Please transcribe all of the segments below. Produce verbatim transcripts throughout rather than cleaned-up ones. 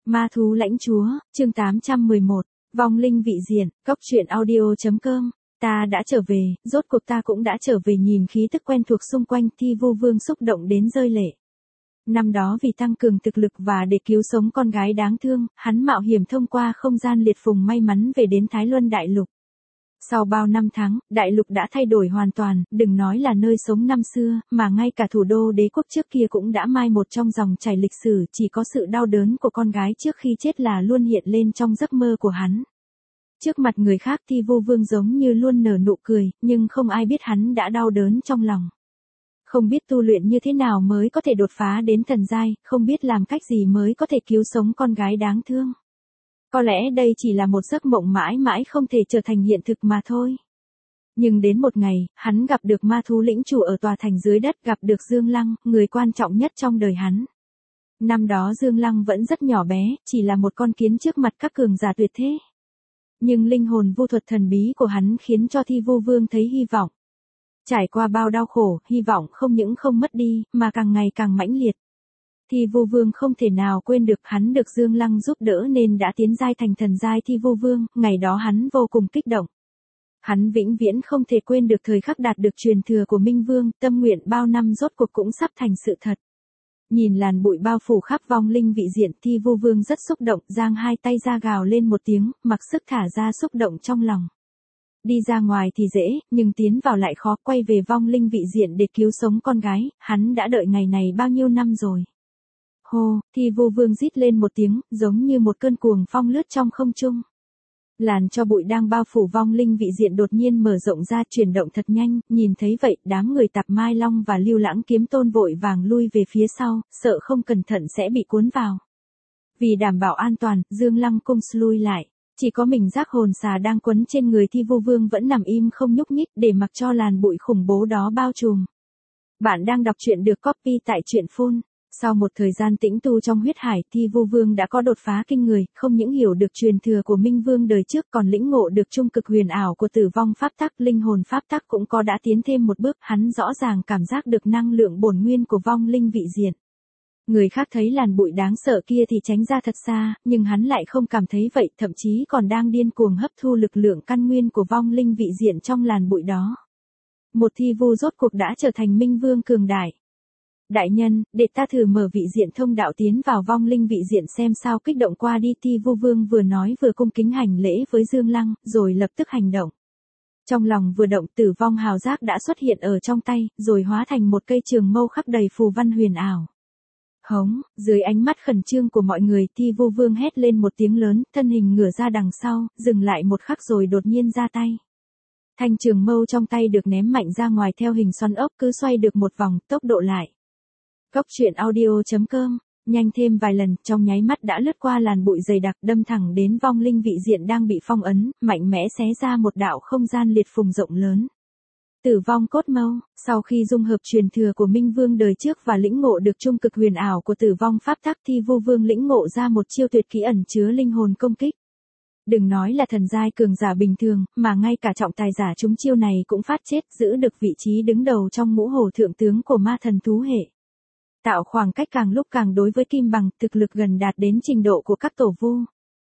Ma thú lãnh chúa, chương tám trăm mười một, vong linh vị diện, cốc truyện audio chấm com. Ta đã trở về, rốt cuộc ta cũng đã trở về. Nhìn khí tức quen thuộc xung quanh, Thi Vu Vương xúc động đến rơi lệ. Năm đó vì tăng cường thực lực và để cứu sống con gái đáng thương, hắn mạo hiểm thông qua không gian liệt phùng may mắn về đến Thái Luân Đại Lục. Sau bao năm tháng, Đại Lục đã thay đổi hoàn toàn, đừng nói là nơi sống năm xưa, mà ngay cả thủ đô đế quốc trước kia cũng đã mai một trong dòng chảy lịch sử. Chỉ có sự đau đớn của con gái trước khi chết là luôn hiện lên trong giấc mơ của hắn. Trước mặt người khác Thi Vu Vương giống như luôn nở nụ cười, nhưng không ai biết hắn đã đau đớn trong lòng. Không biết tu luyện như thế nào mới có thể đột phá đến thần giai, không biết làm cách gì mới có thể cứu sống con gái đáng thương. Có lẽ đây chỉ là một giấc mộng mãi mãi không thể trở thành hiện thực mà thôi. Nhưng đến một ngày, hắn gặp được ma thú lĩnh chủ ở tòa thành dưới đất, gặp được Dương Lăng, người quan trọng nhất trong đời hắn. Năm đó Dương Lăng vẫn rất nhỏ bé, chỉ là một con kiến trước mặt các cường giả tuyệt thế. Nhưng linh hồn vu thuật thần bí của hắn khiến cho Thi Vu Vương thấy hy vọng. Trải qua bao đau khổ, hy vọng không những không mất đi, mà càng ngày càng mãnh liệt. Thi Vu Vương không thể nào quên được hắn được Dương Lăng giúp đỡ nên đã tiến giai thành thần giai Thi Vu Vương, ngày đó hắn vô cùng kích động. Hắn vĩnh viễn không thể quên được thời khắc đạt được truyền thừa của Minh Vương, tâm nguyện bao năm rốt cuộc cũng sắp thành sự thật. Nhìn làn bụi bao phủ khắp vong linh vị diện, Thi Vu Vương rất xúc động, giang hai tay ra gào lên một tiếng, mặc sức thả ra xúc động trong lòng. Đi ra ngoài thì dễ, nhưng tiến vào lại khó. Quay về vong linh vị diện để cứu sống con gái, hắn đã đợi ngày này bao nhiêu năm rồi. Hô, Thi Vu Vương rít lên một tiếng, giống như một cơn cuồng phong lướt trong không trung. Làn cho bụi đang bao phủ vong linh vị diện đột nhiên mở rộng ra, chuyển động thật nhanh. Nhìn thấy vậy, đám người Tạp Mai Long và Lưu Lãng Kiếm Tôn vội vàng lui về phía sau, sợ không cẩn thận sẽ bị cuốn vào. Vì đảm bảo an toàn, Dương Lăng cung lui lại. Chỉ có mình giác hồn xà đang quấn trên người Thi Vu Vương vẫn nằm im không nhúc nhích, để mặc cho làn bụi khủng bố đó bao trùm. Bạn đang đọc truyện được copy tại truyện phun. Sau một thời gian tĩnh tu trong huyết hải, Thi Vu Vương đã có đột phá kinh người, không những hiểu được truyền thừa của Minh Vương đời trước còn lĩnh ngộ được trung cực huyền ảo của tử vong pháp tắc, linh hồn pháp tắc cũng có đã tiến thêm một bước. Hắn rõ ràng cảm giác được năng lượng bổn nguyên của vong linh vị diện. Người khác thấy làn bụi đáng sợ kia thì tránh ra thật xa, nhưng hắn lại không cảm thấy vậy, thậm chí còn đang điên cuồng hấp thu lực lượng căn nguyên của vong linh vị diện trong làn bụi đó. Một Thi Vu rốt cuộc đã trở thành Minh Vương cường đại. Đại nhân, để ta thử mở vị diện thông đạo tiến vào vong linh vị diện xem sao. Kích động qua đi, Thi Vu Vương vừa nói vừa cung kính hành lễ với Dương Lăng, rồi lập tức hành động. Trong lòng vừa động, tử vong hào giác đã xuất hiện ở trong tay, rồi hóa thành một cây trường mâu khắc đầy phù văn huyền ảo. Hống, dưới ánh mắt khẩn trương của mọi người, Thi Vu Vương hét lên một tiếng lớn, thân hình ngửa ra đằng sau, dừng lại một khắc rồi đột nhiên ra tay. Thanh trường mâu trong tay được ném mạnh ra ngoài theo hình xoắn ốc, cứ xoay được một vòng, tốc độ lại. Cốc truyện audio chấm com, nhanh thêm vài lần, trong nháy mắt đã lướt qua làn bụi dày đặc, đâm thẳng đến vong linh vị diện đang bị phong ấn, mạnh mẽ xé ra một đạo không gian liệt phùng rộng lớn. Tử vong cốt mâu, sau khi dung hợp truyền thừa của Minh Vương đời trước và lĩnh ngộ được trung cực huyền ảo của tử vong pháp tắc, Thi Vu Vương lĩnh ngộ ra một chiêu tuyệt kỹ ẩn chứa linh hồn công kích. Đừng nói là thần giai cường giả bình thường, mà ngay cả trọng tài giả trúng chiêu này cũng phát chết, giữ được vị trí đứng đầu trong ngũ hổ thượng tướng của ma thần thú hệ. Tạo khoảng cách càng lúc càng đối với Kim Bằng, thực lực gần đạt đến trình độ của các tổ vu.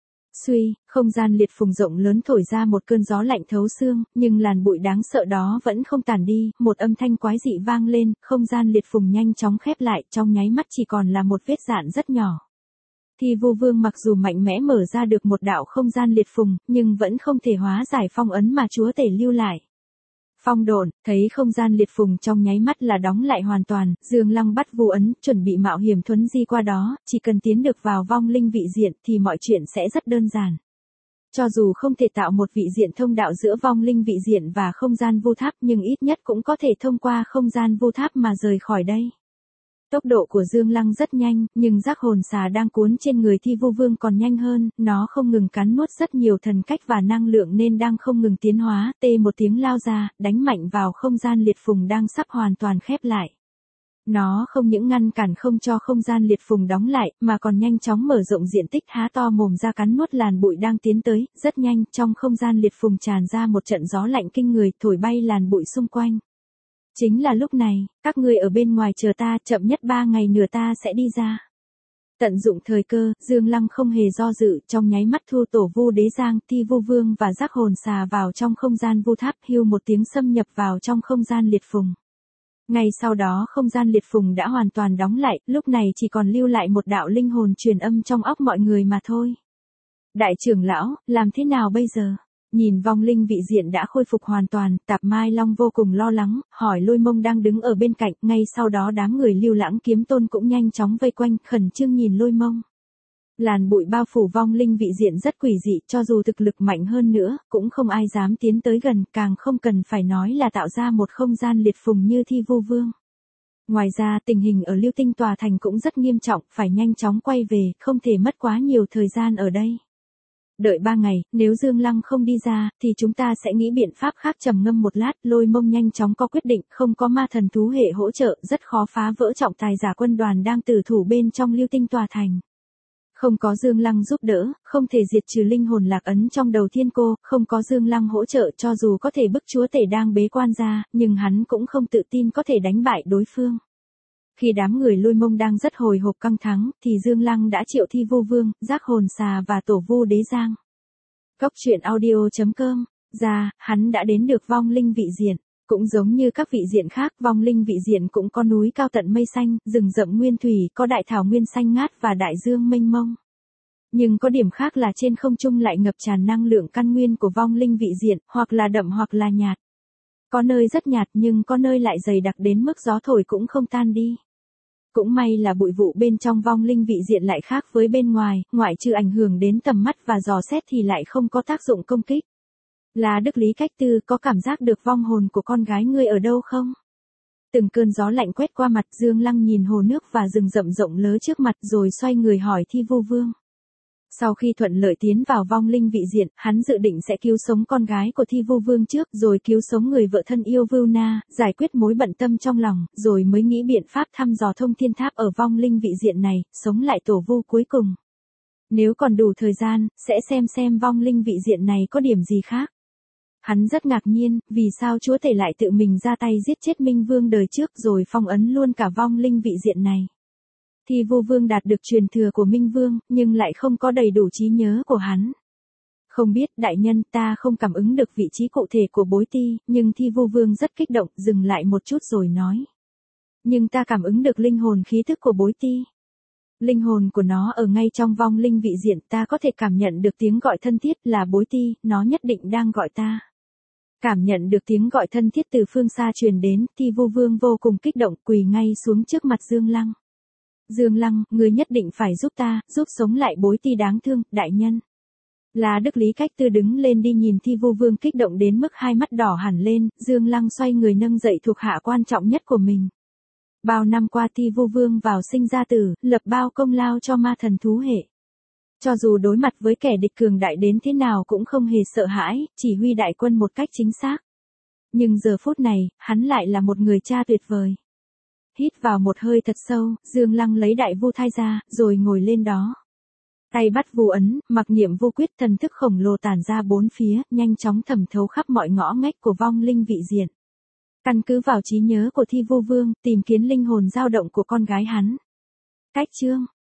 Suy, không gian liệt phùng rộng lớn thổi ra một cơn gió lạnh thấu xương, nhưng làn bụi đáng sợ đó vẫn không tàn đi, một âm thanh quái dị vang lên, không gian liệt phùng nhanh chóng khép lại, trong nháy mắt chỉ còn là một vết rạn rất nhỏ. Thi Vu Vương mặc dù mạnh mẽ mở ra được một đạo không gian liệt phùng, nhưng vẫn không thể hóa giải phong ấn mà chúa tể lưu lại. Phong độn, thấy không gian liệt phùng trong nháy mắt là đóng lại hoàn toàn, Dương Lăng bắt vu ấn, chuẩn bị mạo hiểm thuấn di qua đó, chỉ cần tiến được vào vong linh vị diện thì mọi chuyện sẽ rất đơn giản. Cho dù không thể tạo một vị diện thông đạo giữa vong linh vị diện và không gian vu tháp, nhưng ít nhất cũng có thể thông qua không gian vu tháp mà rời khỏi đây. Tốc độ của Dương Lăng rất nhanh, nhưng giác hồn xà đang cuốn trên người Thi Vu Vương còn nhanh hơn, nó không ngừng cắn nuốt rất nhiều thần cách và năng lượng nên đang không ngừng tiến hóa, tê một tiếng lao ra, đánh mạnh vào không gian liệt phùng đang sắp hoàn toàn khép lại. Nó không những ngăn cản không cho không gian liệt phùng đóng lại, mà còn nhanh chóng mở rộng diện tích, há to mồm ra cắn nuốt làn bụi đang tiến tới. Rất nhanh, trong không gian liệt phùng tràn ra một trận gió lạnh kinh người, thổi bay làn bụi xung quanh. Chính là lúc này, các ngươi ở bên ngoài chờ ta, chậm nhất ba ngày nữa ta sẽ đi ra. Tận dụng thời cơ, Dương Lăng không hề do dự, trong nháy mắt thu tổ vu đế giang, thi vu vương và giác hồn xà vào trong không gian vu tháp, hưu một tiếng xâm nhập vào trong không gian liệt phùng. Ngay sau đó không gian liệt phùng đã hoàn toàn đóng lại, lúc này chỉ còn lưu lại một đạo linh hồn truyền âm trong óc mọi người mà thôi. Đại trưởng lão, làm thế nào bây giờ? Nhìn vong linh vị diện đã khôi phục hoàn toàn, Tạp Mai Long vô cùng lo lắng, hỏi Lôi Mông đang đứng ở bên cạnh, ngay sau đó đám người Lưu Lãng Kiếm Tôn cũng nhanh chóng vây quanh, khẩn trương nhìn Lôi Mông. Làn bụi bao phủ vong linh vị diện rất quỷ dị, cho dù thực lực mạnh hơn nữa, cũng không ai dám tiến tới gần, càng không cần phải nói là tạo ra một không gian liệt phùng như Thi Vu Vương. Ngoài ra, tình hình ở Lưu Tinh tòa thành cũng rất nghiêm trọng, phải nhanh chóng quay về, không thể mất quá nhiều thời gian ở đây. Đợi ba ngày, nếu Dương Lăng không đi ra, thì chúng ta sẽ nghĩ biện pháp khác. Trầm ngâm một lát, Lôi Mông nhanh chóng có quyết định, không có ma thần thú hệ hỗ trợ, rất khó phá vỡ trọng tài giả quân đoàn đang tử thủ bên trong Lưu Tinh tòa thành. Không có Dương Lăng giúp đỡ, không thể diệt trừ linh hồn lạc ấn trong đầu thiên cô, không có Dương Lăng hỗ trợ, cho dù có thể bức chúa tể đang bế quan ra, nhưng hắn cũng không tự tin có thể đánh bại đối phương. Khi đám người Lôi Mông đang rất hồi hộp căng thẳng, thì Dương Lăng đã triệu Thi Vu Vương, giác hồn xà và tổ vu đế giang. Cốc truyện audio chấm com ra, hắn đã đến được vong linh vị diện. Cũng giống như các vị diện khác, vong linh vị diện cũng có núi cao tận mây xanh, rừng rậm nguyên thủy, có đại thảo nguyên xanh ngát và đại dương mênh mông. Nhưng có điểm khác là trên không trung lại ngập tràn năng lượng căn nguyên của vong linh vị diện, hoặc là đậm hoặc là nhạt. Có nơi rất nhạt nhưng có nơi lại dày đặc đến mức gió thổi cũng không tan đi. Cũng may là bụi vụ bên trong vong linh vị diện lại khác với bên ngoài, ngoại trừ ảnh hưởng đến tầm mắt và dò xét thì lại không có tác dụng công kích. Là Đức Lý Cách Tư, có cảm giác được vong hồn của con gái ngươi ở đâu không? Từng cơn gió lạnh quét qua mặt, Dương Lăng nhìn hồ nước và rừng rậm rộng lớn trước mặt rồi xoay người hỏi Thi Vu Vương. Sau khi thuận lợi tiến vào vong linh vị diện, hắn dự định sẽ cứu sống con gái của Thi Vu Vương trước, rồi cứu sống người vợ thân yêu Vưu Na, giải quyết mối bận tâm trong lòng, rồi mới nghĩ biện pháp thăm dò thông thiên tháp ở vong linh vị diện này, sống lại tổ vu cuối cùng. Nếu còn đủ thời gian, sẽ xem xem vong linh vị diện này có điểm gì khác. Hắn rất ngạc nhiên, vì sao chúa tể lại tự mình ra tay giết chết Minh Vương đời trước rồi phong ấn luôn cả vong linh vị diện này. Thi Vu Vương đạt được truyền thừa của Minh Vương, nhưng lại không có đầy đủ trí nhớ của hắn. Không biết, đại nhân, ta không cảm ứng được vị trí cụ thể của Bối Ti, nhưng Thi Vu Vương rất kích động, dừng lại một chút rồi nói. Nhưng ta cảm ứng được linh hồn khí thức của Bối Ti. Linh hồn của nó ở ngay trong vong linh vị diện, ta có thể cảm nhận được tiếng gọi thân thiết là Bối Ti, nó nhất định đang gọi ta. Cảm nhận được tiếng gọi thân thiết từ phương xa truyền đến, Thi Vu Vương vô cùng kích động, quỳ ngay xuống trước mặt Dương Lăng. Dương Lăng, ngươi nhất định phải giúp ta, giúp sống lại Bối Ti đáng thương, đại nhân. Là Đức Lý Cách Tư đứng lên đi, nhìn Thi Vu Vương kích động đến mức hai mắt đỏ hẳn lên, Dương Lăng xoay người nâng dậy thuộc hạ quan trọng nhất của mình. Bao năm qua Thi Vu Vương vào sinh ra tử, lập bao công lao cho ma thần thú hệ. Cho dù đối mặt với kẻ địch cường đại đến thế nào cũng không hề sợ hãi, chỉ huy đại quân một cách chính xác. Nhưng giờ phút này, hắn lại là một người cha tuyệt vời. Hít vào một hơi thật sâu, Dương Lăng lấy đại vu thai ra, rồi ngồi lên đó. Tay bắt vu ấn, mặc niệm vu quyết, thần thức khổng lồ tản ra bốn phía, nhanh chóng thẩm thấu khắp mọi ngõ ngách của vong linh vị diện. Căn cứ vào trí nhớ của Thi Vu Vương, tìm kiếm linh hồn dao động của con gái hắn. Cách chương